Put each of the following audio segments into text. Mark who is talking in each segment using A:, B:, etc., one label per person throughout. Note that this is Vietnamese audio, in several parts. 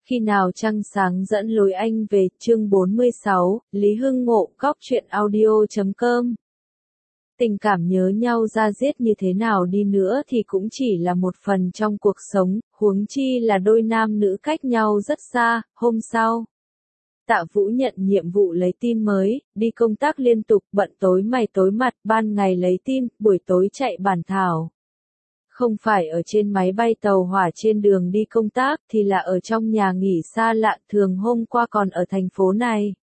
A: Khi nào trăng sáng dẫn lối anh về, chương 46, Lý Hưng Ngộ, góc truyện audio.com. Tình cảm nhớ nhau da diết như thế nào đi nữa thì cũng chỉ là một phần trong cuộc sống, huống chi là đôi nam nữ cách nhau rất xa. Hôm sau, Tạ Vũ nhận nhiệm vụ lấy tin mới, đi công tác liên tục, bận tối mày tối mặt, ban ngày lấy tin, buổi tối chạy bản thảo. Không phải ở trên máy bay tàu hỏa trên đường đi công tác thì là ở trong nhà nghỉ xa lạ, thường hôm qua còn ở thành phố này.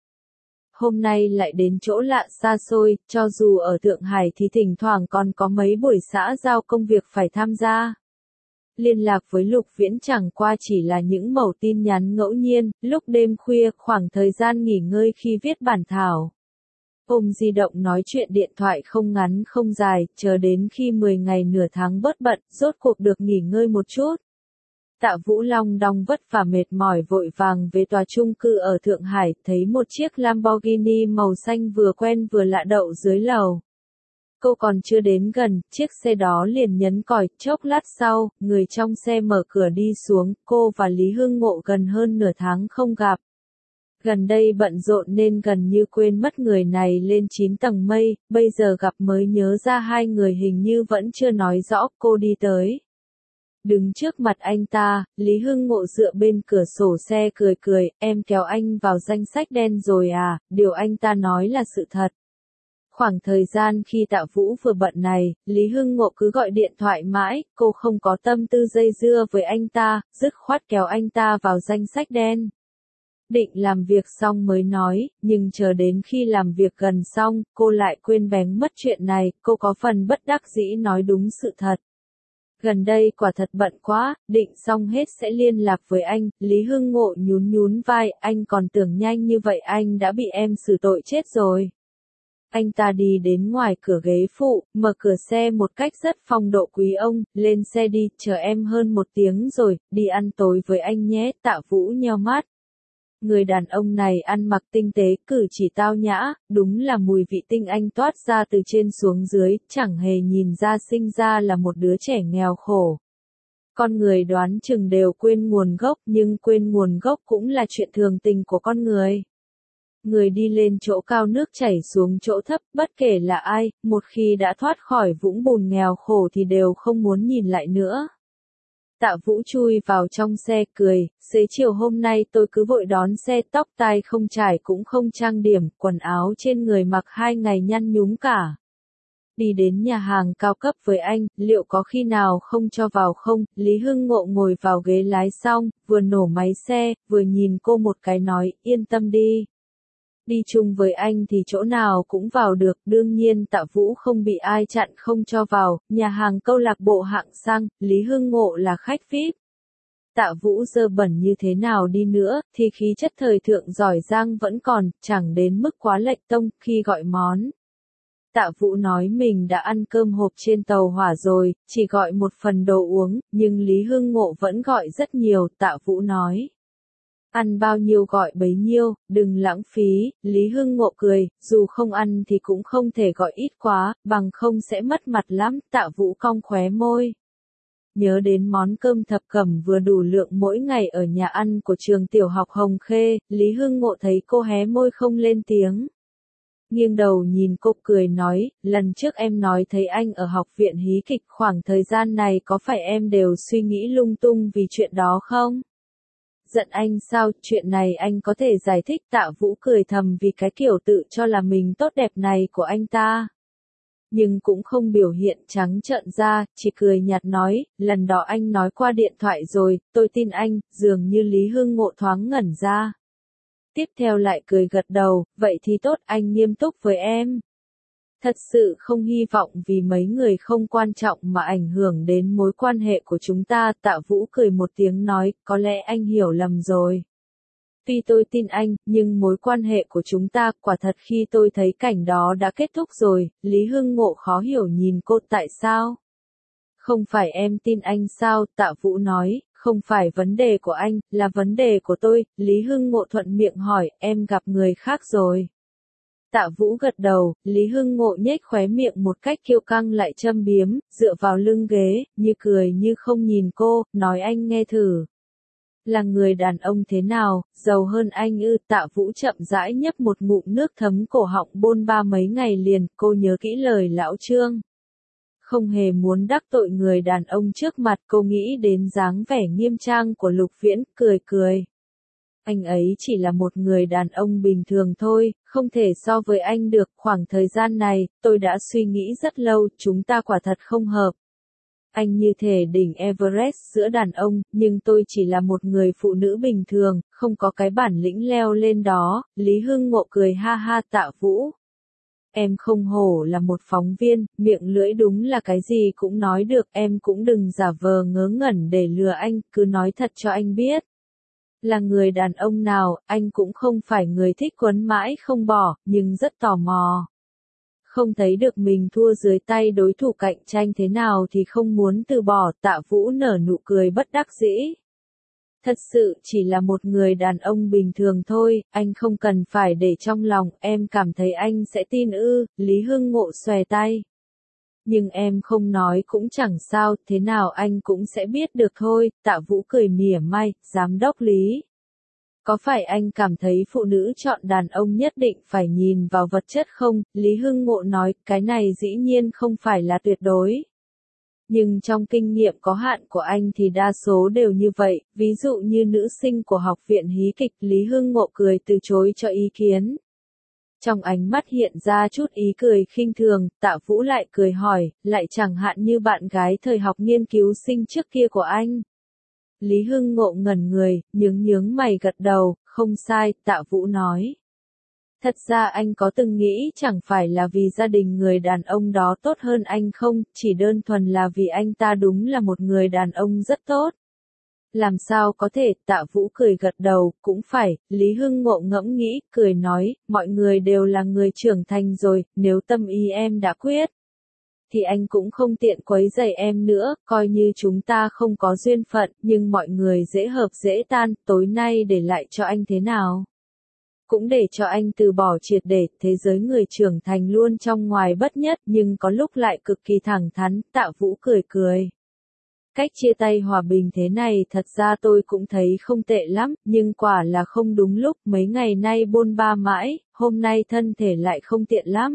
A: Hôm nay lại đến chỗ lạ xa xôi, cho dù ở Thượng Hải thì thỉnh thoảng còn có mấy buổi xã giao công việc phải tham gia. Liên lạc với Lục Viễn chẳng qua chỉ là những mẩu tin nhắn ngẫu nhiên, lúc đêm khuya, khoảng thời gian nghỉ ngơi khi viết bản thảo. Ôm di động nói chuyện điện thoại không ngắn không dài, chờ đến khi 10 ngày nửa tháng bớt bận, rốt cuộc được nghỉ ngơi một chút. Tạ Vũ Long đong vất vả mệt mỏi vội vàng về tòa chung cư ở Thượng Hải, thấy một chiếc Lamborghini màu xanh vừa quen vừa lạ đậu dưới lầu. Cô còn chưa đến gần, chiếc xe đó liền nhấn còi, chốc lát sau, người trong xe mở cửa đi xuống, cô và Lý Hưng Ngộ gần hơn nửa tháng không gặp. Gần đây bận rộn nên gần như quên mất người này lên 9 tầng mây, bây giờ gặp mới nhớ ra hai người hình như vẫn chưa nói rõ. Cô đi tới, đứng trước mặt anh ta, Lý Hưng Ngộ dựa bên cửa sổ xe cười cười, em kéo anh vào danh sách đen rồi à, điều anh ta nói là sự thật. Khoảng thời gian khi Tạ Vũ vừa bận này, Lý Hưng Ngộ cứ gọi điện thoại mãi, cô không có tâm tư dây dưa với anh ta, dứt khoát kéo anh ta vào danh sách đen. Định làm việc xong mới nói, nhưng chờ đến khi làm việc gần xong, cô lại quên bén mất chuyện này, cô có phần bất đắc dĩ nói đúng sự thật. Gần đây quả thật bận quá, định xong hết sẽ liên lạc với anh. Lý Hưng Ngộ nhún nhún vai, anh còn tưởng nhanh như vậy anh đã bị em xử tội chết rồi. Anh ta đi đến ngoài cửa ghế phụ, mở cửa xe một cách rất phong độ quý ông, lên xe đi, chờ em hơn 1 tiếng rồi, đi ăn tối với anh nhé. Tạ Vũ nheo mắt. Người đàn ông này ăn mặc tinh tế, cử chỉ tao nhã, đúng là mùi vị tinh anh toát ra từ trên xuống dưới, chẳng hề nhìn ra sinh ra là một đứa trẻ nghèo khổ. Con người đoán chừng đều quên nguồn gốc, nhưng quên nguồn gốc cũng là chuyện thường tình của con người. Người đi lên chỗ cao nước chảy xuống chỗ thấp, bất kể là ai, một khi đã thoát khỏi vũng bùn nghèo khổ thì đều không muốn nhìn lại nữa. Tạ Vũ chui vào trong xe cười, xế chiều hôm nay tôi cứ vội đón xe, tóc tai không chải cũng không trang điểm, quần áo trên người mặc 2 ngày nhăn nhúm cả. Đi đến nhà hàng cao cấp với anh, liệu có khi nào không cho vào không? Lý Hưng Ngộ ngồi vào ghế lái xong, vừa nổ máy xe, vừa nhìn cô một cái nói, yên tâm đi. Đi chung với anh thì chỗ nào cũng vào được, đương nhiên Tạ Vũ không bị ai chặn không cho vào, nhà hàng câu lạc bộ hạng sang, Lý Hưng Ngộ là khách VIP. Tạ Vũ dơ bẩn như thế nào đi nữa, thì khí chất thời thượng giỏi giang vẫn còn, chẳng đến mức quá lệch tông, khi gọi món. Tạ Vũ nói mình đã ăn cơm hộp trên tàu hỏa rồi, chỉ gọi một phần đồ uống, nhưng Lý Hưng Ngộ vẫn gọi rất nhiều. Tạ Vũ nói, ăn bao nhiêu gọi bấy nhiêu, đừng lãng phí. Lý Hưng Ngộ cười, dù không ăn thì cũng không thể gọi ít quá, bằng không sẽ mất mặt lắm. Tạ Vũ cong khóe môi. Nhớ đến món cơm thập cẩm vừa đủ lượng mỗi ngày ở nhà ăn của trường tiểu học Hồng Khê, Lý Hưng Ngộ thấy cô hé môi không lên tiếng. Nghiêng đầu nhìn cô cười nói, lần trước em nói thấy anh ở học viện hí kịch, khoảng thời gian này có phải em đều suy nghĩ lung tung vì chuyện đó không? Giận anh sao, chuyện này anh có thể giải thích. Tạ Vũ cười thầm vì cái kiểu tự cho là mình tốt đẹp này của anh ta. Nhưng cũng không biểu hiện trắng trợn ra, chỉ cười nhạt nói, lần đó anh nói qua điện thoại rồi, tôi tin anh. Dường như Lý Hưng Ngộ thoáng ngẩn ra. Tiếp theo lại cười gật đầu, vậy thì tốt, anh nghiêm túc với em. Thật sự không hy vọng vì mấy người không quan trọng mà ảnh hưởng đến mối quan hệ của chúng ta. Tạ Vũ cười một tiếng nói, có lẽ anh hiểu lầm rồi. Tuy tôi tin anh, nhưng mối quan hệ của chúng ta, quả thật khi tôi thấy cảnh đó đã kết thúc rồi. Lý Hưng Ngộ khó hiểu nhìn cô, tại sao? Không phải em tin anh sao? Tạ Vũ nói, không phải vấn đề của anh, là vấn đề của tôi. Lý Hưng Ngộ thuận miệng hỏi, em gặp người khác rồi. Tạ Vũ gật đầu, Lý Hưng Ngộ nhếch khóe miệng một cách kiêu căng lại châm biếm, dựa vào lưng ghế, như cười như không nhìn cô, nói anh nghe thử. Là người đàn ông thế nào, giàu hơn anh ư? Tạ Vũ chậm rãi nhấp một ngụm nước thấm cổ họng, bôn ba mấy ngày liền, cô nhớ kỹ lời lão Trương. Không hề muốn đắc tội người đàn ông trước mặt, cô nghĩ đến dáng vẻ nghiêm trang của Lục Viễn, cười cười. Anh ấy chỉ là một người đàn ông bình thường thôi, không thể so với anh được. Khoảng thời gian này, tôi đã suy nghĩ rất lâu, chúng ta quả thật không hợp. Anh như thể đỉnh Everest giữa đàn ông, nhưng tôi chỉ là một người phụ nữ bình thường, không có cái bản lĩnh leo lên đó. Lý Hưng Ngộ cười ha ha. Tạ Vũ, em không hổ là một phóng viên, miệng lưỡi đúng là cái gì cũng nói được, em cũng đừng giả vờ ngớ ngẩn để lừa anh, cứ nói thật cho anh biết. Là người đàn ông nào, anh cũng không phải người thích quấn mãi không bỏ, nhưng rất tò mò. Không thấy được mình thua dưới tay đối thủ cạnh tranh thế nào thì không muốn từ bỏ. Tạ Vũ nở nụ cười bất đắc dĩ. Thật sự chỉ là một người đàn ông bình thường thôi, anh không cần phải để trong lòng, em cảm thấy anh sẽ tin ư? Lý Hưng Ngộ xòe tay. Nhưng em không nói cũng chẳng sao, thế nào anh cũng sẽ biết được thôi. Tạ Vũ cười mỉa mai. Giám đốc Lý, có phải anh cảm thấy phụ nữ chọn đàn ông nhất định phải nhìn vào vật chất không? Lý Hưng Ngộ nói, cái này dĩ nhiên không phải là tuyệt đối. Nhưng trong kinh nghiệm có hạn của anh thì đa số đều như vậy, ví dụ như nữ sinh của học viện hí kịch. Lý Hưng Ngộ cười từ chối cho ý kiến. Trong ánh mắt hiện ra chút ý cười khinh thường. Tạ Vũ lại cười hỏi, lại chẳng hạn như bạn gái thời học nghiên cứu sinh trước kia của anh. Lý Hưng Ngộ ngẩn người, nhướng mày gật đầu, không sai. Tạ Vũ nói. Thật ra anh có từng nghĩ chẳng phải là vì gia đình người đàn ông đó tốt hơn anh không, chỉ đơn thuần là vì anh ta đúng là một người đàn ông rất tốt. Làm sao có thể? Tạ Vũ cười gật đầu, cũng phải. Lý Hưng Ngộ ngẫm nghĩ, cười nói, mọi người đều là người trưởng thành rồi, nếu tâm ý em đã quyết, thì anh cũng không tiện quấy rầy em nữa, coi như chúng ta không có duyên phận, nhưng mọi người dễ hợp dễ tan, tối nay để lại cho anh thế nào? Cũng để cho anh từ bỏ triệt để. Thế giới người trưởng thành luôn trong ngoài bất nhất, nhưng có lúc lại cực kỳ thẳng thắn. Tạ Vũ cười cười. Cách chia tay hòa bình thế này thật ra tôi cũng thấy không tệ lắm, nhưng quả là không đúng lúc, mấy ngày nay bôn ba mãi, hôm nay thân thể lại không tiện lắm.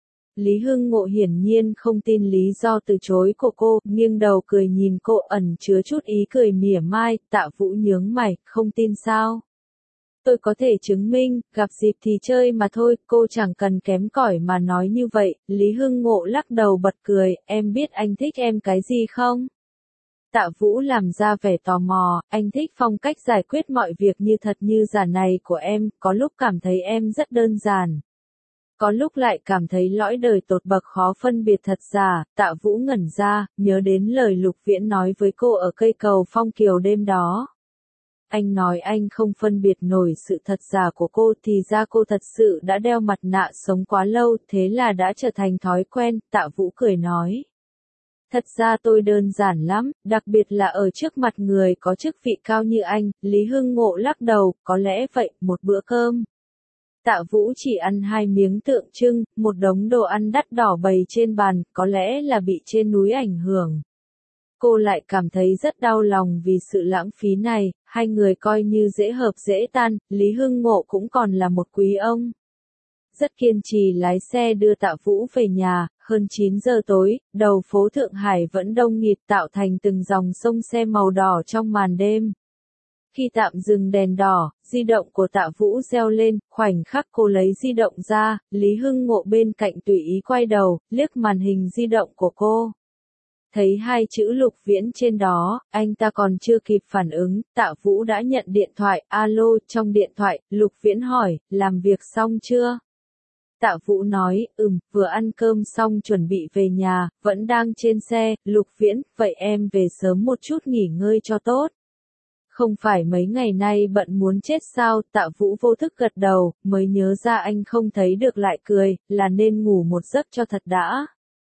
A: Lý Hưng Ngộ hiển nhiên không tin lý do từ chối của cô, nghiêng đầu cười nhìn cô, ẩn chứa chút ý cười mỉa mai. Tạ Vũ nhướng mày, không tin sao? Tôi có thể chứng minh, gặp dịp thì chơi mà thôi, cô chẳng cần kém cỏi mà nói như vậy. Lý Hưng Ngộ lắc đầu bật cười, em biết anh thích em cái gì không? Tạ Vũ làm ra vẻ tò mò, anh thích phong cách giải quyết mọi việc như thật như giả này của em, có lúc cảm thấy em rất đơn giản. Có lúc lại cảm thấy lõi đời tột bậc khó phân biệt thật giả. Tạ Vũ ngẩn ra, nhớ đến lời Lục Viễn nói với cô ở cây cầu Phong Kiều đêm đó. Anh nói anh không phân biệt nổi sự thật giả của cô, thì ra cô thật sự đã đeo mặt nạ sống quá lâu, thế là đã trở thành thói quen. Tạ Vũ cười nói. Thật ra tôi đơn giản lắm, đặc biệt là ở trước mặt người có chức vị cao như anh. Lý Hưng Ngộ lắc đầu, có lẽ vậy, một bữa cơm. Tạ Vũ chỉ ăn 2 miếng tượng trưng, một đống đồ ăn đắt đỏ bày trên bàn, có lẽ là bị trên núi ảnh hưởng. Cô lại cảm thấy rất đau lòng vì sự lãng phí này, hai người coi như dễ hợp dễ tan. Lý Hưng Ngộ cũng còn là một quý ông. Rất kiên trì lái xe đưa Tạ Vũ về nhà. Hơn 9 giờ tối, đầu phố Thượng Hải vẫn đông nghịt, tạo thành từng dòng sông xe màu đỏ trong màn đêm. Khi tạm dừng đèn đỏ, di động của Tạ Vũ reo lên, khoảnh khắc cô lấy di động ra, Lý Hưng Ngộ bên cạnh tùy ý quay đầu, liếc màn hình di động của cô. Thấy 2 chữ Lục Viễn trên đó, anh ta còn chưa kịp phản ứng, Tạ Vũ đã nhận điện thoại. Alo, trong điện thoại, Lục Viễn hỏi, làm việc xong chưa? Tạ Vũ nói, vừa ăn cơm xong chuẩn bị về nhà, vẫn đang trên xe. Lục Viễn, vậy em về sớm một chút nghỉ ngơi cho tốt. Không phải mấy ngày nay bận muốn chết sao? Tạ Vũ vô thức gật đầu, mới nhớ ra anh không thấy được lại cười, là nên ngủ một giấc cho thật đã.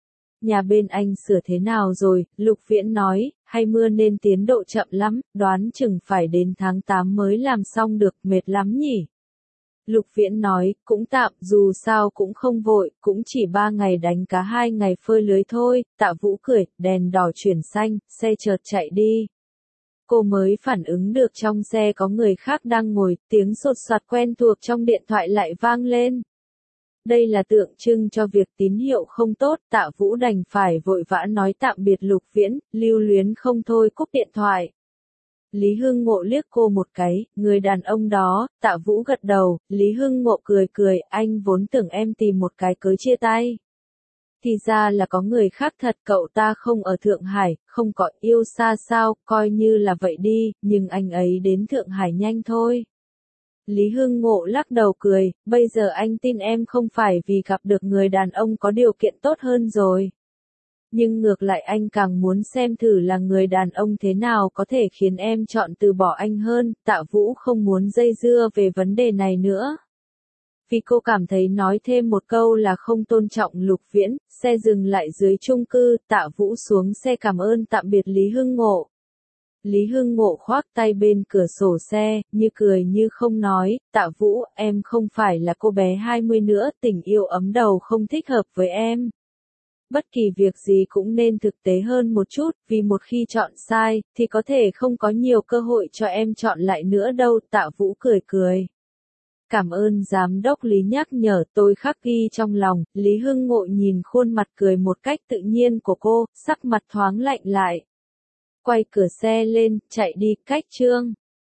A: Nhà bên anh sửa thế nào rồi? Lục Viễn nói, hay mưa nên tiến độ chậm lắm, đoán chừng phải đến tháng 8 mới làm xong được, mệt lắm nhỉ? Lục Viễn nói, cũng tạm, dù sao cũng không vội, cũng chỉ 3 ngày đánh cá 2 ngày phơi lưới thôi. Tạ Vũ cười, đèn đỏ chuyển xanh, xe chợt chạy đi. Cô mới phản ứng được trong xe có người khác đang ngồi, tiếng sột soạt quen thuộc trong điện thoại lại vang lên. Đây là tượng trưng cho việc tín hiệu không tốt, Tạ Vũ đành phải vội vã nói tạm biệt Lục Viễn, lưu luyến không thôi cúp điện thoại. Lý Hưng Ngộ liếc cô một cái, người đàn ông đó, Tạ Vũ gật đầu, Lý Hưng Ngộ cười cười, anh vốn tưởng em tìm một cái cớ chia tay. Thì ra là có người khác thật, cậu ta không ở Thượng Hải, không có yêu xa sao, coi như là vậy đi, nhưng anh ấy đến Thượng Hải nhanh thôi. Lý Hưng Ngộ lắc đầu cười, bây giờ anh tin em không phải vì gặp được người đàn ông có điều kiện tốt hơn rồi. Nhưng ngược lại anh càng muốn xem thử là người đàn ông thế nào có thể khiến em chọn từ bỏ anh hơn, Tạ Vũ không muốn dây dưa về vấn đề này nữa. Vì cô cảm thấy nói thêm một câu là không tôn trọng Lục Viễn, xe dừng lại dưới chung cư, Tạ Vũ xuống xe cảm ơn tạm biệt Lý Hưng Ngộ. Lý Hưng Ngộ khoác tay bên cửa sổ xe, như cười như không nói, Tạ Vũ, em không phải là cô bé 20 nữa, tình yêu ấm đầu không thích hợp với em. Bất kỳ việc gì cũng nên thực tế hơn một chút, vì một khi chọn sai, thì có thể không có nhiều cơ hội cho em chọn lại nữa đâu, Tạ Vũ cười cười. Cảm ơn giám đốc Lý nhắc nhở, tôi khắc ghi trong lòng. Lý Hưng Ngộ nhìn khuôn mặt cười một cách tự nhiên của cô, sắc mặt thoáng lạnh lại. Quay cửa xe lên, chạy đi, cách chương.